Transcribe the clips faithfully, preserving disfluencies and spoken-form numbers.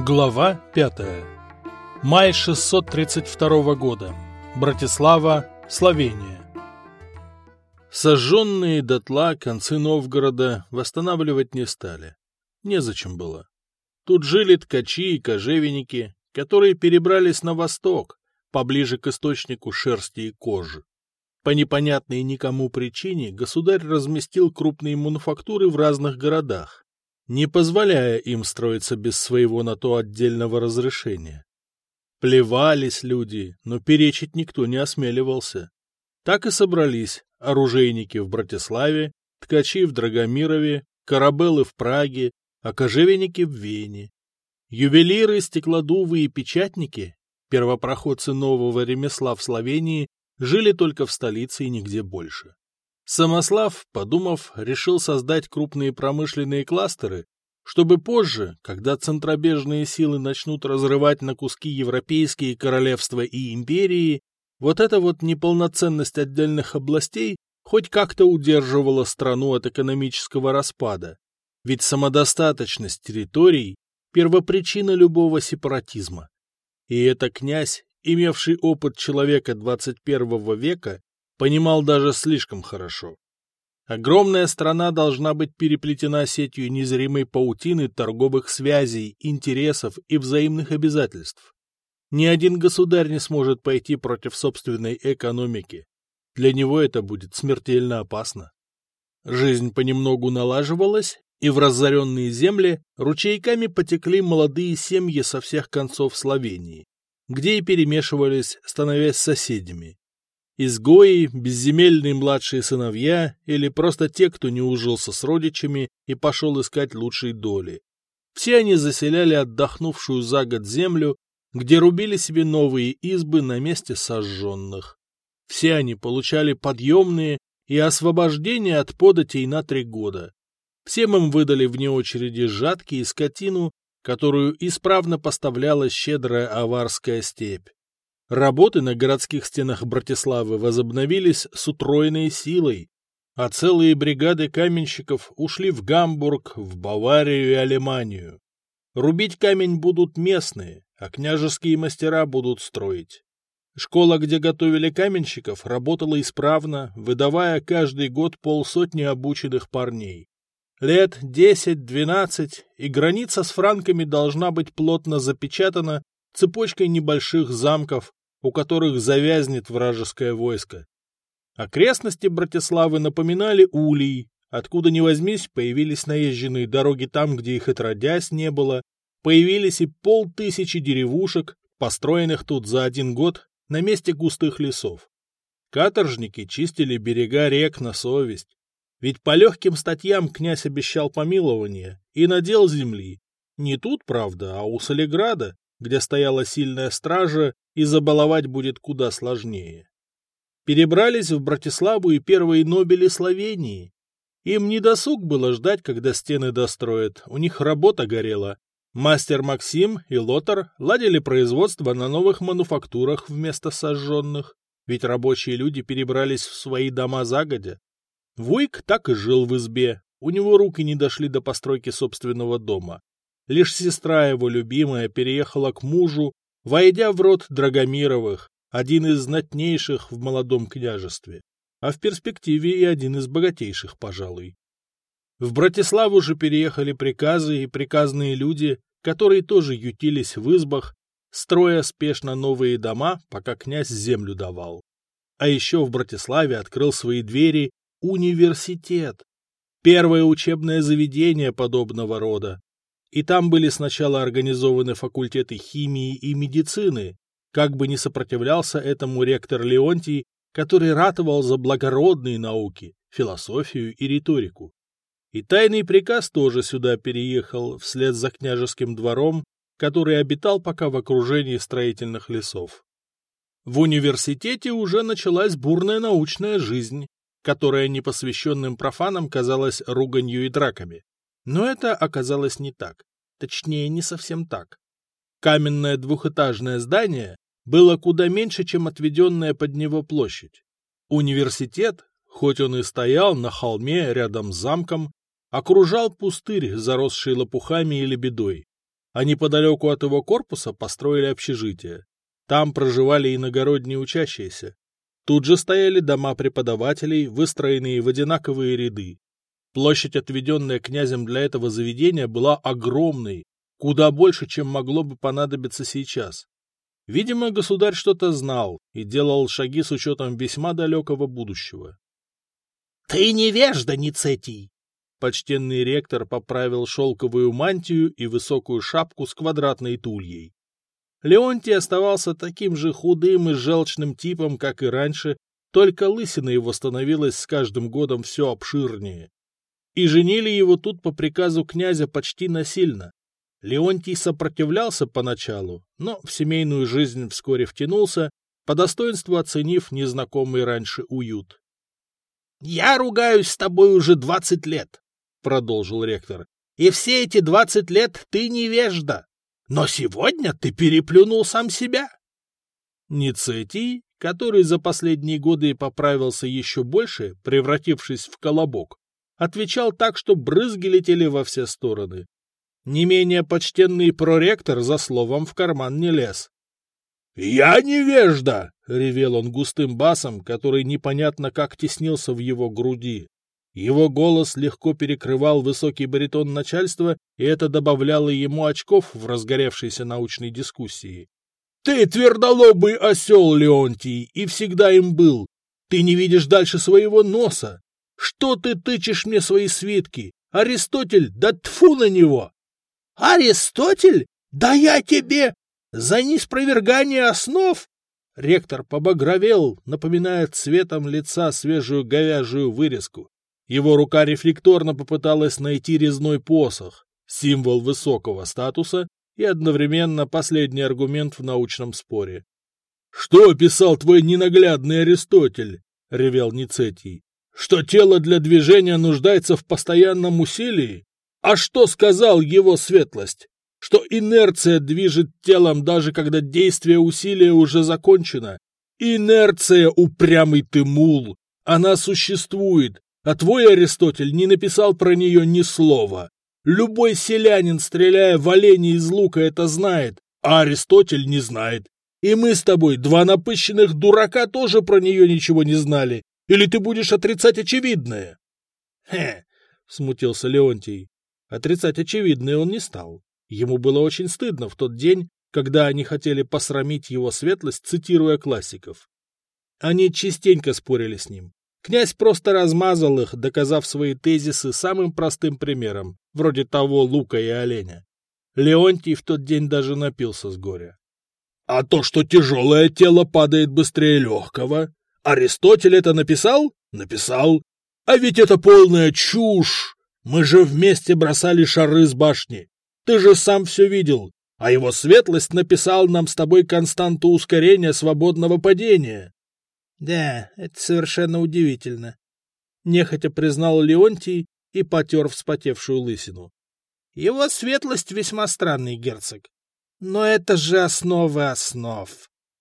Глава пятая. Май шестьсот тридцать второго года. Братислава, Словения. Сожженные дотла концы Новгорода восстанавливать не стали. Незачем было. Тут жили ткачи и кожевенники, которые перебрались на восток, поближе к источнику шерсти и кожи. По непонятной никому причине государь разместил крупные мануфактуры в разных городах, не позволяя им строиться без своего на то отдельного разрешения. Плевались люди, но перечить никто не осмеливался. Так и собрались оружейники в Братиславе, ткачи в Драгомирове, корабелы в Праге, а кожевенники в Вене. Ювелиры, стеклодувы и печатники, первопроходцы нового ремесла в Словении, жили только в столице и нигде больше. Самослав, подумав, решил создать крупные промышленные кластеры, чтобы позже, когда центробежные силы начнут разрывать на куски европейские королевства и империи, вот эта вот неполноценность отдельных областей хоть как-то удерживала страну от экономического распада. Ведь самодостаточность территорий – первопричина любого сепаратизма. И это князь, имевший опыт человека двадцать первого века, понимал даже слишком хорошо. Огромная страна должна быть переплетена сетью незримой паутины торговых связей, интересов и взаимных обязательств. Ни один государь не сможет пойти против собственной экономики. Для него это будет смертельно опасно. Жизнь понемногу налаживалась, и в разоренные земли ручейками потекли молодые семьи со всех концов Словении, где и перемешивались, становясь соседями. Изгои, безземельные младшие сыновья или просто те, кто не ужился с родичами и пошел искать лучшей доли. Все они заселяли отдохнувшую за год землю, где рубили себе новые избы на месте сожженных. Все они получали подъемные и освобождение от податей на три года. Всем им выдали вне очереди жатки и скотину, которую исправно поставляла щедрая аварская степь. Работы на городских стенах Братиславы возобновились с утроенной силой, а целые бригады каменщиков ушли в Гамбург, в Баварию и Алеманию. Рубить камень будут местные, а княжеские мастера будут строить. Школа, где готовили каменщиков, работала исправно, выдавая каждый год полсотни обученных парней. Лет десять-двенадцать, и граница с франками должна быть плотно запечатана цепочкой небольших замков, у которых завязнет вражеское войско. Окрестности Братиславы напоминали улей, откуда ни возьмись, появились наезженные дороги там, где их отродясь не было, появились и полтысячи деревушек, построенных тут за один год на месте густых лесов. Каторжники чистили берега рек на совесть, ведь по легким статьям князь обещал помилование и надел земли. Не тут, правда, а у Солиграда, где стояла сильная стража, и забаловать будет куда сложнее. Перебрались в Братиславу и первые нобели Словении. Им не досуг было ждать, когда стены достроят, у них работа горела. Мастер Максим и Лотар ладили производство на новых мануфактурах вместо сожженных, ведь рабочие люди перебрались в свои дома загодя. Вуйк так и жил в избе, у него руки не дошли до постройки собственного дома. Лишь сестра его любимая переехала к мужу, войдя в род Драгомировых, один из знатнейших в молодом княжестве, а в перспективе и один из богатейших, пожалуй. В Братиславу же переехали приказы и приказные люди, которые тоже ютились в избах, строя спешно новые дома, пока князь землю давал. А еще в Братиславе открыл свои двери университет, первое учебное заведение подобного рода. И там были сначала организованы факультеты химии и медицины, как бы ни сопротивлялся этому ректор Леонтий, который ратовал за благородные науки, философию и риторику. И тайный приказ тоже сюда переехал вслед за княжеским двором, который обитал пока в окружении строительных лесов. В университете уже началась бурная научная жизнь, которая непосвященным профанам казалась руганью и драками. Но это оказалось не так. Точнее, не совсем так. Каменное двухэтажное здание было куда меньше, чем отведенная под него площадь. Университет, хоть он и стоял на холме рядом с замком, окружал пустырь, заросший лопухами и лебедой. а неподалеку от его корпуса построили общежитие. Там проживали иногородние учащиеся. Тут же стояли дома преподавателей, выстроенные в одинаковые ряды. Площадь, отведенная князем для этого заведения, была огромной, куда больше, чем могло бы понадобиться сейчас. Видимо, государь что-то знал и делал шаги с учетом весьма далекого будущего. — Ты невежда, Ницетий! Почтенный ректор поправил шелковую мантию и высокую шапку с квадратной тульей. Леонтий оставался таким же худым и желчным типом, как и раньше, только лысина его становилась с каждым годом все обширнее. И женили его тут по приказу князя почти насильно. Леонтий сопротивлялся поначалу, но в семейную жизнь вскоре втянулся, по достоинству оценив незнакомый раньше уют. — Я ругаюсь с тобой уже двадцать лет, — продолжил ректор, — и все эти двадцать лет ты невежда. Но сегодня ты переплюнул сам себя. Ницетий, который за последние годы поправился еще больше, превратившись в колобок, отвечал так, что брызги летели во все стороны. Не менее почтенный проректор за словом в карман не лез. — Я невежда! — ревел он густым басом, который непонятно как теснился в его груди. Его голос легко перекрывал высокий баритон начальства, и это добавляло ему очков в разгоревшейся научной дискуссии. — Ты твердолобый осел, Леонтий, и всегда им был. Ты не видишь дальше своего носа. Что ты тычешь мне свои свитки? Аристотель, да тьфу на него! — Аристотель? Да я тебе! За неспровергание основ? Ректор побагровел, напоминая цветом лица свежую говяжью вырезку. Его рука рефлекторно попыталась найти резной посох, символ высокого статуса и одновременно последний аргумент в научном споре. — Что писал твой ненаглядный Аристотель? — ревел Ницетий. — Что тело для движения нуждается в постоянном усилии? А что сказал его светлость? Что инерция движет телом, даже когда действие усилия уже закончено. Инерция, упрямый ты мул! Она существует, а твой Аристотель не написал про нее ни слова. Любой селянин, стреляя в оленя из лука, это знает, а Аристотель не знает. И мы с тобой, два напыщенных дурака, тоже про нее ничего не знали. Или ты будешь отрицать очевидное? — Хе, — смутился Леонтий. Отрицать очевидное он не стал. Ему было очень стыдно в тот день, когда они хотели посрамить его светлость, цитируя классиков. Они частенько спорили с ним. Князь просто размазал их, доказав свои тезисы самым простым примером, вроде того лука и оленя. Леонтий в тот день даже напился с горя. — А то, что тяжелое тело падает быстрее легкого, Аристотель это написал? Написал. А ведь это полная чушь! Мы же вместе бросали шары с башни. Ты же сам все видел, а его светлость написал нам с тобой константу ускорения свободного падения. — Да, это совершенно удивительно, — нехотя признал Леонтий и потер вспотевшую лысину. — Его светлость весьма странный герцог. Но это же основы основ.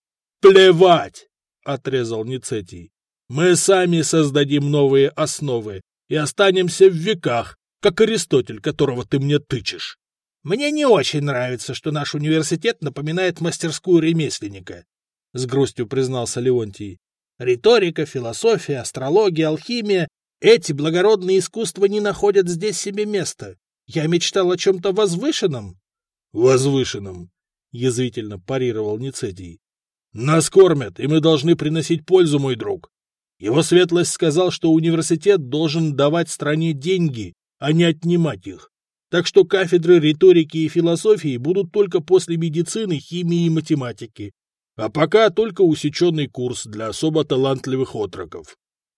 — Плевать! — отрезал Ницетий. — Мы сами создадим новые основы и останемся в веках, как Аристотель, которого ты мне тычешь. Мне не очень нравится, что наш университет напоминает мастерскую ремесленника, — с грустью признался Леонтий. Риторика, философия, астрология, алхимия — эти благородные искусства не находят здесь себе места. Я мечтал о чем-то возвышенном. — Возвышенном, — язвительно парировал Ницетий. — Нас кормят, и мы должны приносить пользу, мой друг. Его светлость сказал, что университет должен давать стране деньги, а не отнимать их. Так что кафедры риторики и философии будут только после медицины, химии и математики. А пока только усеченный курс для особо талантливых отроков.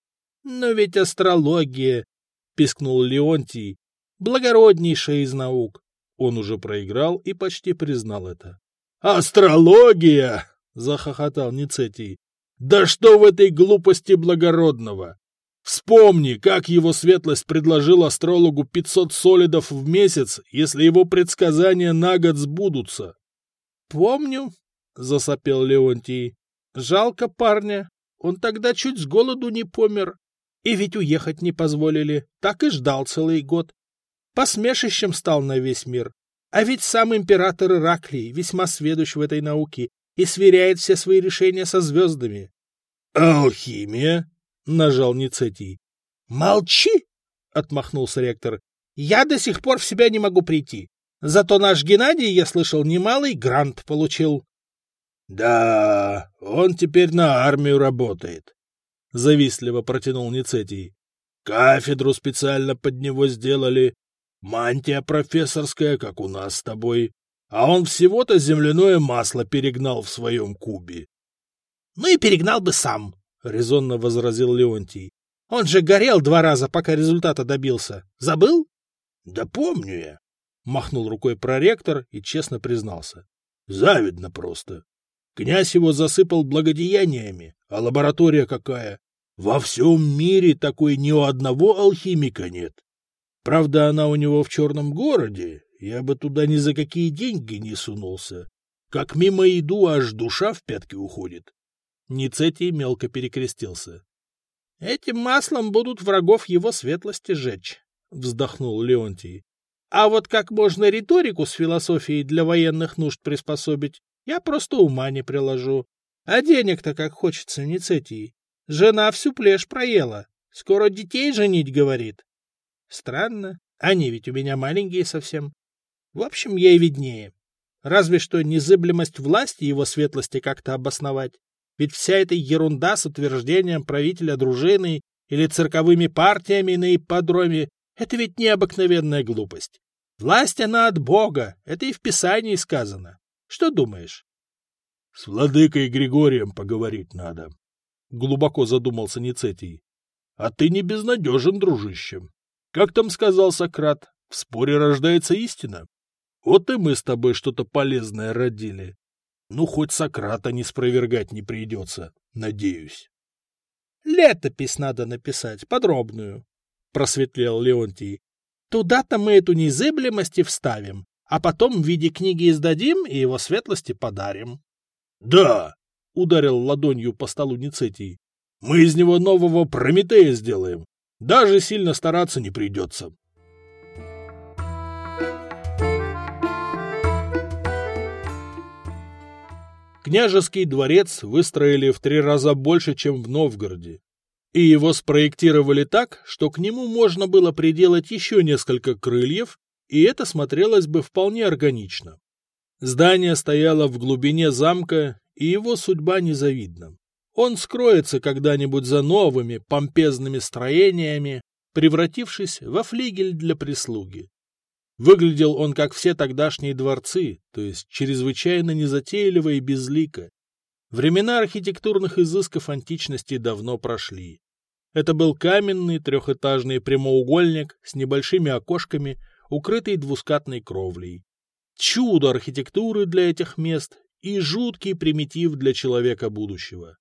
— Но ведь астрология, — пискнул Леонтий, — благороднейшая из наук. Он уже проиграл и почти признал это. — Астрология! — захохотал Ницетий. — Да что в этой глупости благородного? Вспомни, как его светлость предложил астрологу пятьсот солидов в месяц, если его предсказания на год сбудутся. — Помню, — засопел Леонтий. — Жалко парня. Он тогда чуть с голоду не помер. И ведь уехать не позволили. Так и ждал целый год. Посмешищем стал на весь мир. А ведь сам император Ираклий весьма сведущ в этой науке и сверяет все свои решения со звездами. — Алхимия? — нажал Ницетий. — Молчи! — отмахнулся ректор. — Я до сих пор в себя не могу прийти. Зато наш Геннадий, я слышал, немалый грант получил. — Да, он теперь на армию работает, — завистливо протянул Ницетий. — Кафедру специально под него сделали. Мантия профессорская, как у нас с тобой. А он всего-то земляное масло перегнал в своем кубе. — Ну и перегнал бы сам, — резонно возразил Леонтий. — Он же горел два раза, пока результата добился. Забыл? — Да помню я, — махнул рукой проректор и честно признался. — Завидно просто. Князь его засыпал благодеяниями, а лаборатория какая? Во всем мире такой ни у одного алхимика нет. Правда, она у него в Черном городе, я бы туда ни за какие деньги не сунулся. Как мимо иду, аж душа в пятки уходит. Ницетий мелко перекрестился. — Этим маслом будут врагов его светлости жечь, — вздохнул Леонтий. — А вот как можно риторику с философией для военных нужд приспособить, я просто ума не приложу. А денег-то как хочется, Ницетий. Жена всю плешь проела. Скоро детей женить, говорит. Странно. Они ведь у меня маленькие совсем. В общем, ей виднее. Разве что незыблемость власти его светлости как-то обосновать. Ведь вся эта ерунда с утверждением правителя дружины или цирковыми партиями на ипподроме — это ведь необыкновенная глупость. Власть она от Бога, это и в Писании сказано. Что думаешь? — С владыкой Григорием поговорить надо, — глубоко задумался Ницетий. — А ты не безнадежен, дружище. Как там сказал Сократ, в споре рождается истина. Вот и мы с тобой что-то полезное родили. Ну, хоть Сократа не спровергать не придется, надеюсь. — Летопись надо написать, подробную, — просветлел Леонтий. — Туда-то мы эту незыблемость и вставим, а потом в виде книги издадим и его светлости подарим. — Да, — ударил ладонью по столу Ницетий, — мы из него нового Прометея сделаем. Даже сильно стараться не придется. Княжеский дворец выстроили в три раза больше, чем в Новгороде. И его спроектировали так, что к нему можно было приделать еще несколько крыльев, и это смотрелось бы вполне органично. Здание стояло в глубине замка, и его судьба незавидна. Он скроется когда-нибудь за новыми помпезными строениями, превратившись во флигель для прислуги. Выглядел он, как все тогдашние дворцы, то есть чрезвычайно незатейливо и безлико. Времена архитектурных изысков античности давно прошли. Это был каменный трехэтажный прямоугольник с небольшими окошками, укрытый двускатной кровлей. Чудо архитектуры для этих мест и жуткий примитив для человека будущего.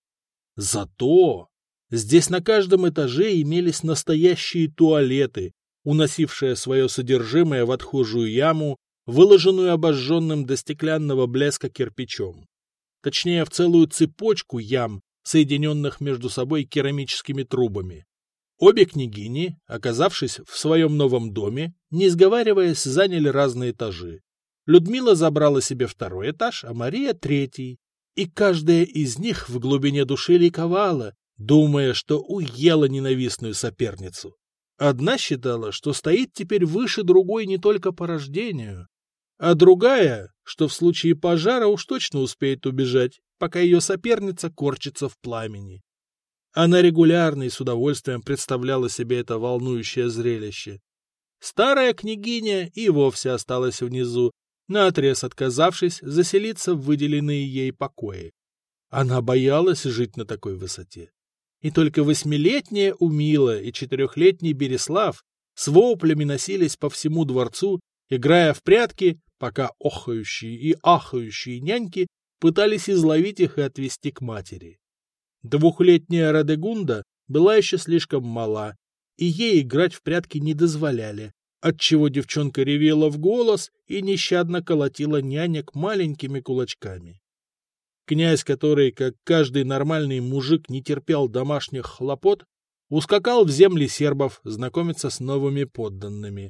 Зато здесь на каждом этаже имелись настоящие туалеты, уносившие свое содержимое в отхожую яму, выложенную обожженным до стеклянного блеска кирпичом. Точнее, в целую цепочку ям, соединенных между собой керамическими трубами. Обе княгини, оказавшись в своем новом доме, не сговариваясь, заняли разные этажи. Людмила забрала себе второй этаж, а Мария — третий. И каждая из них в глубине души ликовала, думая, что уела ненавистную соперницу. Одна считала, что стоит теперь выше другой не только по рождению, а другая, что в случае пожара уж точно успеет убежать, пока ее соперница корчится в пламени. Она регулярно и с удовольствием представляла себе это волнующее зрелище. Старая княгиня и вовсе осталась внизу, наотрез отказавшись заселиться в выделенные ей покои. Она боялась жить на такой высоте. И только восьмилетняя Умила и четырехлетний Береслав с воплями носились по всему дворцу, играя в прятки, пока охающие и ахающие няньки пытались изловить их и отвести к матери. Двухлетняя Радегунда была еще слишком мала, и ей играть в прятки не дозволяли, отчего девчонка ревела в голос и нещадно колотила нянек маленькими кулачками. Князь, который, как каждый нормальный мужик, не терпел домашних хлопот, ускакал в земли сербов знакомиться с новыми подданными.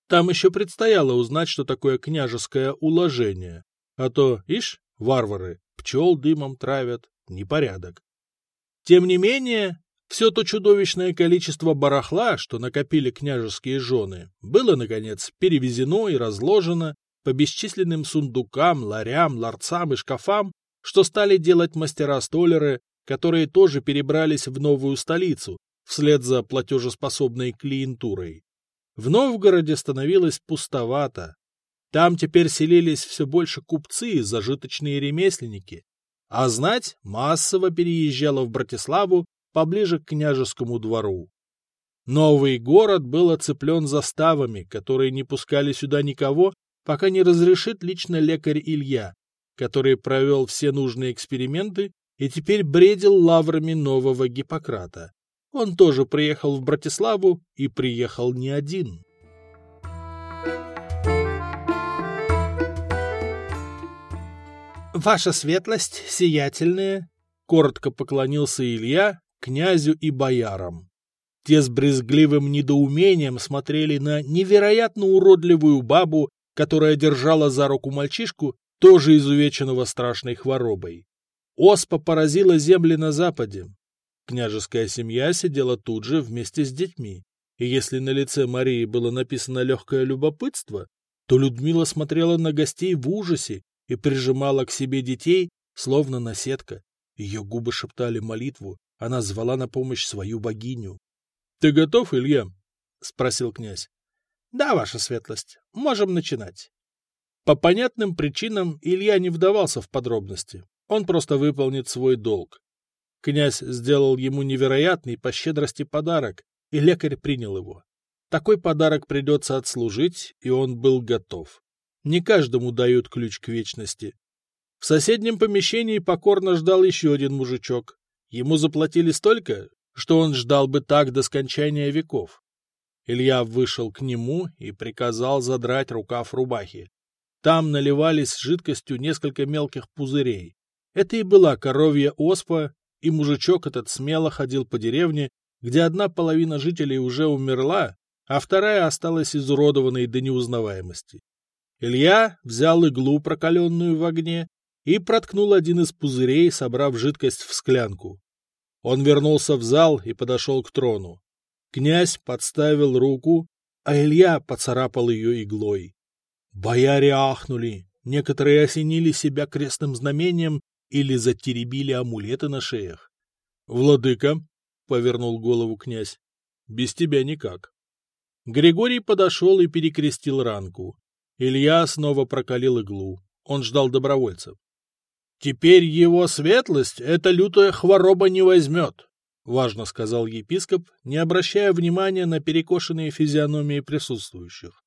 Там еще предстояло узнать, что такое княжеское уложение. А то, ишь, варвары, пчел дымом травят, непорядок. Тем не менее, все то чудовищное количество барахла, что накопили княжеские жены, было, наконец, перевезено и разложено по бесчисленным сундукам, ларям, ларцам и шкафам, что стали делать мастера-столяры, которые тоже перебрались в новую столицу, вслед за платежеспособной клиентурой. В Новгороде становилось пустовато. Там теперь селились все больше купцы и зажиточные ремесленники, а знать массово переезжала в Братиславу поближе к княжескому двору. Новый город был оцеплен заставами, которые не пускали сюда никого, пока не разрешит лично лекарь Илья, который провел все нужные эксперименты и теперь бредил лаврами нового Гиппократа. Он тоже приехал в Братиславу и приехал не один. «Ваша светлость, сиятельная!» — коротко поклонился Илья князю и боярам. Те с брезгливым недоумением смотрели на невероятно уродливую бабу, которая держала за руку мальчишку, тоже изувеченного страшной хворобой. Оспа поразила земли на западе. Княжеская семья сидела тут же вместе с детьми, и если на лице Марии было написано легкое любопытство, то Людмила смотрела на гостей в ужасе и прижимала к себе детей, словно наседка. Ее губы шептали молитву, она звала на помощь свою богиню. — Ты готов, Илья? — спросил князь. — Да, ваша светлость, можем начинать. По понятным причинам Илья не вдавался в подробности, он просто выполнит свой долг. Князь сделал ему невероятный по щедрости подарок, и лекарь принял его. Такой подарок придется отслужить, и он был готов. Не каждому дают ключ к вечности. В соседнем помещении покорно ждал еще один мужичок. Ему заплатили столько, что он ждал бы так до скончания веков. Илья вышел к нему и приказал задрать рукав рубахи. Там наливались жидкостью несколько мелких пузырей. Это и была коровья оспа, и мужичок этот смело ходил по деревне, где одна половина жителей уже умерла, а вторая осталась изуродованной до неузнаваемости. Илья взял иглу, прокаленную в огне, и проткнул один из пузырей, собрав жидкость в склянку. Он вернулся в зал и подошел к трону. Князь подставил руку, а Илья поцарапал ее иглой. Бояре ахнули, некоторые осенили себя крестным знамением или затеребили амулеты на шеях. — Владыка, — повернул голову князь, — без тебя никак. Григорий подошел и перекрестил ранку. Илья снова прокалил иглу. Он ждал добровольцев. — Теперь его светлость эта лютая хвороба не возьмет, — важно сказал епископ, не обращая внимания на перекошенные физиономии присутствующих.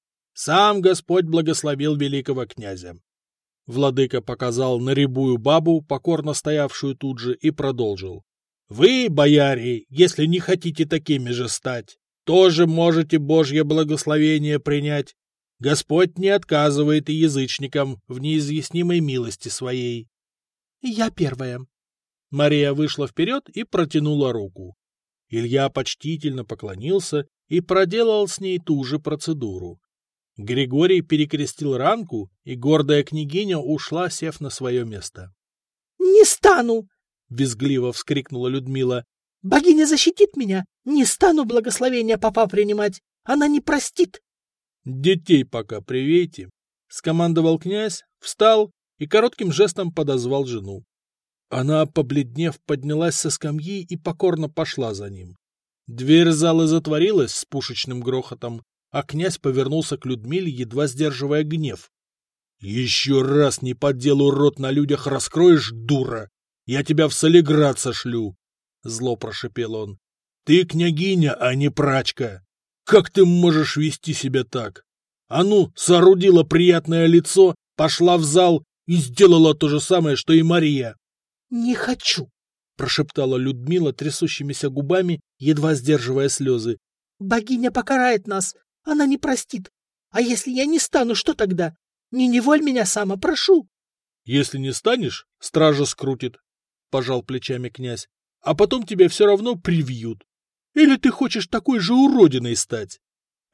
Сам Господь благословил великого князя. Владыка показал на рябую бабу, покорно стоявшую тут же, и продолжил. — Вы, бояре, если не хотите такими же стать, тоже можете Божье благословение принять. Господь не отказывает и язычникам в неизъяснимой милости своей. — Я первая. Мария вышла вперед и протянула руку. Илья почтительно поклонился и проделал с ней ту же процедуру. Григорий перекрестил ранку, и гордая княгиня ушла, сев на свое место. — Не стану! — визгливо вскрикнула Людмила. — Богиня защитит меня! Не стану благословения попа принимать! Она не простит! — Детей пока привейте! — скомандовал князь, встал и коротким жестом подозвал жену. Она, побледнев, поднялась со скамьи и покорно пошла за ним. Дверь зала затворилась с пушечным грохотом, а князь повернулся к Людмиле, едва сдерживая гнев. — Еще раз не по делу рот на людях раскроешь, дура! Я тебя в Солиград сошлю! — зло прошипел он. — Ты княгиня, а не прачка! Как ты можешь вести себя так? А ну, соорудила приятное лицо, пошла в зал и сделала то же самое, что и Мария. — Не хочу! — прошептала Людмила трясущимися губами, едва сдерживая слезы. — Богиня покарает нас! Она не простит. А если я не стану, что тогда? Не неволь меня сама, прошу. — Если не станешь, стража скрутит, — пожал плечами князь. — А потом тебя все равно привьют. Или ты хочешь такой же уродиной стать? —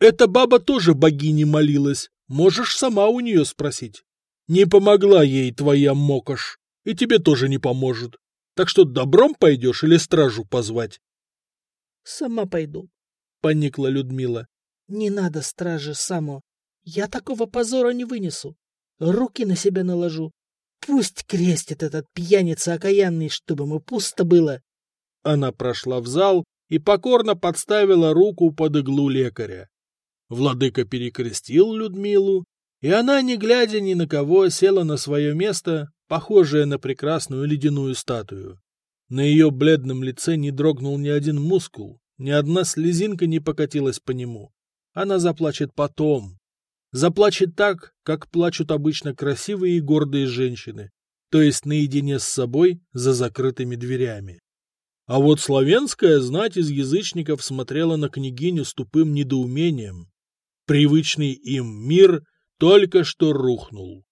Эта баба тоже богине молилась, можешь сама у нее спросить. Не помогла ей твоя мокош, и тебе тоже не поможет. Так что добром пойдешь или стражу позвать? — Сама пойду, — поникла Людмила. — Не надо стражи, Само. Я такого позора не вынесу. Руки на себя наложу. Пусть крестит этот пьяница окаянный, чтобы ему пусто было. Она прошла в зал и покорно подставила руку под иглу лекаря. Владыка перекрестил Людмилу, и она, не глядя ни на кого, села на свое место, похожее на прекрасную ледяную статую. На ее бледном лице не дрогнул ни один мускул, ни одна слезинка не покатилась по нему. Она заплачет потом. Заплачет так, как плачут обычно красивые и гордые женщины, то есть наедине с собой за закрытыми дверями. А вот славянская знать из язычников смотрела на княгиню с тупым недоумением. Привычный им мир только что рухнул.